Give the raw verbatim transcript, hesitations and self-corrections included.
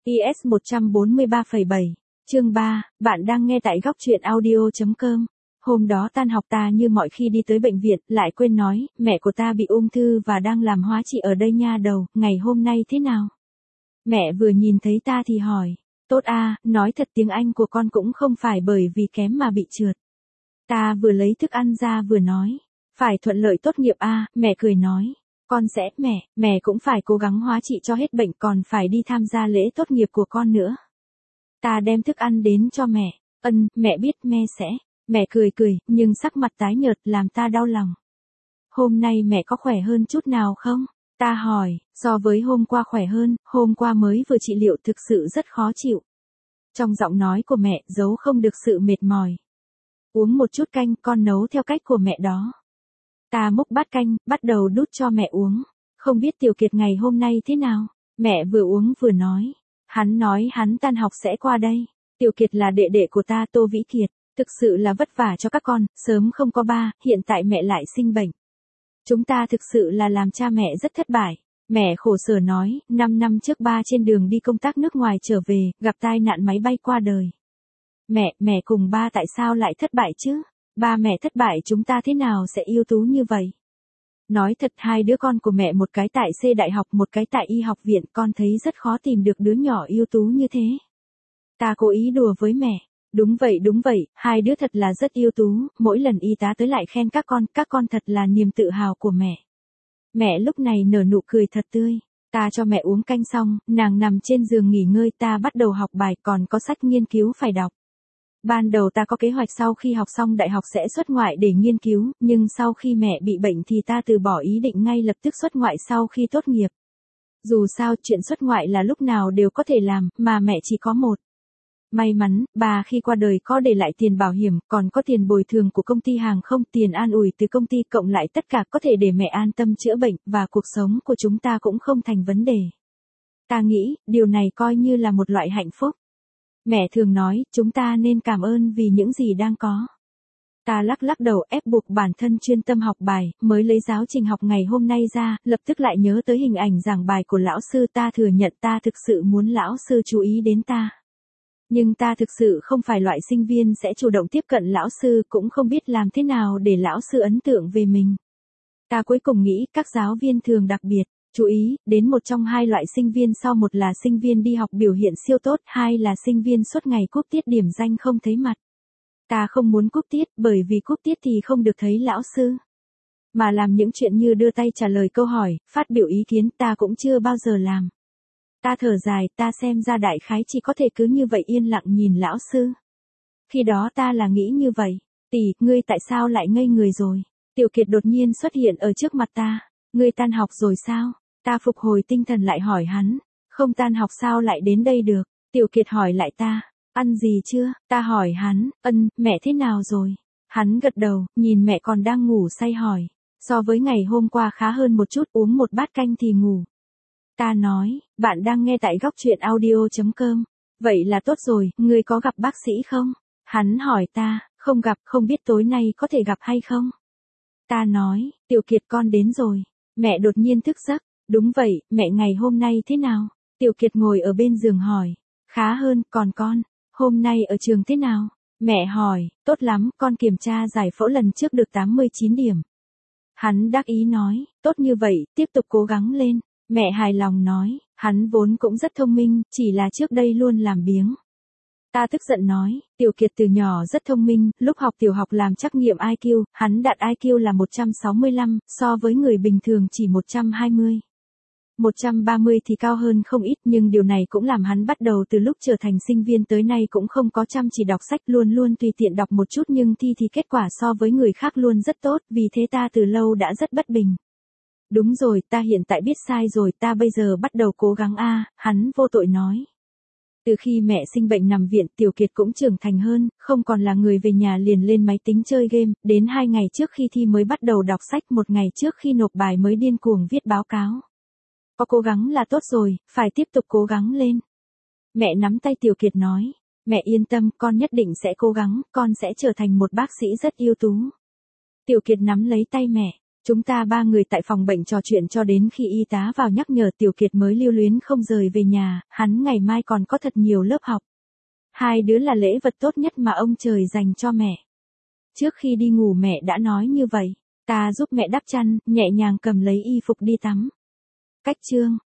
i ét một bốn ba bảy, chương ba, bạn đang nghe tại góc truyện audio.com. Hôm đó tan học ta như mọi khi đi tới bệnh viện, lại quên nói, mẹ của ta bị ung thư và đang làm hóa trị ở đây nha đầu, ngày hôm nay thế nào? Mẹ vừa nhìn thấy ta thì hỏi, tốt a, nói thật tiếng Anh của con cũng không phải bởi vì kém mà bị trượt. Ta vừa lấy thức ăn ra vừa nói, phải thuận lợi tốt nghiệp a, mẹ cười nói. Con sẽ, mẹ, mẹ cũng phải cố gắng hóa trị cho hết bệnh còn phải đi tham gia lễ tốt nghiệp của con nữa. Ta đem thức ăn đến cho mẹ, ân, mẹ biết mẹ sẽ, mẹ cười cười, nhưng sắc mặt tái nhợt làm ta đau lòng. Hôm nay mẹ có khỏe hơn chút nào không? Ta hỏi, so với hôm qua khỏe hơn, hôm qua mới vừa trị liệu thực sự rất khó chịu. Trong giọng nói của mẹ giấu không được sự mệt mỏi. Uống một chút canh, con nấu theo cách của mẹ đó. Ta múc bát canh, bắt đầu đút cho mẹ uống. Không biết Tiểu Kiệt ngày hôm nay thế nào? Mẹ vừa uống vừa nói. Hắn nói hắn tan học sẽ qua đây. Tiểu Kiệt là đệ đệ của ta, Tô Vĩ Kiệt. Thực sự là vất vả cho các con, sớm không có ba, hiện tại mẹ lại sinh bệnh. Chúng ta thực sự là làm cha mẹ rất thất bại. Mẹ khổ sở nói, năm năm trước ba trên đường đi công tác nước ngoài trở về, gặp tai nạn máy bay qua đời. Mẹ, mẹ cùng ba tại sao lại thất bại chứ? Ba mẹ thất bại chúng ta thế nào sẽ ưu tú như vậy? Nói thật hai đứa con của mẹ một cái tại C đại học một cái tại y học viện con thấy rất khó tìm được đứa nhỏ ưu tú như thế. Ta cố ý đùa với mẹ. Đúng vậy đúng vậy, hai đứa thật là rất ưu tú, mỗi lần y tá tới lại khen các con, các con thật là niềm tự hào của mẹ. Mẹ lúc này nở nụ cười thật tươi. Ta cho mẹ uống canh xong, nàng nằm trên giường nghỉ ngơi ta bắt đầu học bài còn có sách nghiên cứu phải đọc. Ban đầu ta có kế hoạch sau khi học xong đại học sẽ xuất ngoại để nghiên cứu, nhưng sau khi mẹ bị bệnh thì ta từ bỏ ý định ngay lập tức xuất ngoại sau khi tốt nghiệp. Dù sao chuyện xuất ngoại là lúc nào đều có thể làm, mà mẹ chỉ có một. May mắn, bà khi qua đời có để lại tiền bảo hiểm, còn có tiền bồi thường của công ty hàng không, tiền an ủi từ công ty cộng lại tất cả có thể để mẹ an tâm chữa bệnh, và cuộc sống của chúng ta cũng không thành vấn đề. Ta nghĩ, điều này coi như là một loại hạnh phúc. Mẹ thường nói, chúng ta nên cảm ơn vì những gì đang có. Ta lắc lắc đầu ép buộc bản thân chuyên tâm học bài, mới lấy giáo trình học ngày hôm nay ra, lập tức lại nhớ tới hình ảnh giảng bài của lão sư ta thừa nhận ta thực sự muốn lão sư chú ý đến ta. Nhưng ta thực sự không phải loại sinh viên sẽ chủ động tiếp cận lão sư cũng không biết làm thế nào để lão sư ấn tượng về mình. Ta cuối cùng nghĩ các giáo viên thường đặc biệt. Chú ý, đến một trong hai loại sinh viên sau một là sinh viên đi học biểu hiện siêu tốt, hai là sinh viên suốt ngày cúp tiết điểm danh không thấy mặt. Ta không muốn cúp tiết bởi vì cúp tiết thì không được thấy lão sư. Mà làm những chuyện như đưa tay trả lời câu hỏi, phát biểu ý kiến ta cũng chưa bao giờ làm. Ta thở dài, ta xem ra đại khái chỉ có thể cứ như vậy yên lặng nhìn lão sư. Khi đó ta là nghĩ như vậy, tỷ, ngươi tại sao lại ngây người rồi? Tiểu Kiệt đột nhiên xuất hiện ở trước mặt ta. Ngươi tan học rồi sao? Ta phục hồi tinh thần lại hỏi hắn. Không tan học sao lại đến đây được? Tiểu Kiệt hỏi lại ta. Ăn gì chưa? Ta hỏi hắn. Ân, mẹ thế nào rồi? Hắn gật đầu, nhìn mẹ còn đang ngủ say hỏi. So với ngày hôm qua khá hơn một chút, uống một bát canh thì ngủ. Ta nói, bạn đang nghe tại góc truyện audio.com. Vậy là tốt rồi, ngươi có gặp bác sĩ không? Hắn hỏi ta, không gặp, không biết tối nay có thể gặp hay không? Ta nói, Tiểu Kiệt con đến rồi. Mẹ đột nhiên thức giấc. Đúng vậy, mẹ ngày hôm nay thế nào? Tiểu Kiệt ngồi ở bên giường hỏi. Khá hơn, còn con, hôm nay ở trường thế nào? Mẹ hỏi, tốt lắm, con kiểm tra giải phẫu lần trước được tám mươi chín điểm. Hắn đắc ý nói, tốt như vậy, tiếp tục cố gắng lên. Mẹ hài lòng nói, hắn vốn cũng rất thông minh, chỉ là trước đây luôn làm biếng. Ta tức giận nói, Tiểu Kiệt từ nhỏ rất thông minh, lúc học tiểu học làm trắc nghiệm i kiu, hắn đạt i kiu là một trăm sáu mươi lăm, so với người bình thường chỉ một trăm hai mươi. một trăm ba mươi thì cao hơn không ít nhưng điều này cũng làm hắn bắt đầu từ lúc trở thành sinh viên tới nay cũng không có chăm chỉ đọc sách luôn luôn tùy tiện đọc một chút nhưng thi thì kết quả so với người khác luôn rất tốt, vì thế ta từ lâu đã rất bất bình. Đúng rồi, ta hiện tại biết sai rồi, ta bây giờ bắt đầu cố gắng a, hắn vô tội nói. Từ khi mẹ sinh bệnh nằm viện, Tiểu Kiệt cũng trưởng thành hơn, không còn là người về nhà liền lên máy tính chơi game, đến hai ngày trước khi thi mới bắt đầu đọc sách, một ngày trước khi nộp bài mới điên cuồng viết báo cáo. Có cố gắng là tốt rồi, phải tiếp tục cố gắng lên. Mẹ nắm tay Tiểu Kiệt nói, mẹ yên tâm, con nhất định sẽ cố gắng, con sẽ trở thành một bác sĩ rất ưu tú. Tiểu Kiệt nắm lấy tay mẹ, Chúng ta ba người tại phòng bệnh trò chuyện cho đến khi y tá vào nhắc nhở Tiểu Kiệt mới lưu luyến không rời về nhà, hắn ngày mai còn có thật nhiều lớp học. Hai đứa là lễ vật tốt nhất mà ông trời dành cho mẹ. Trước khi đi ngủ mẹ đã nói như vậy, ta giúp mẹ đắp chăn, nhẹ nhàng cầm lấy y phục đi tắm. Cách chương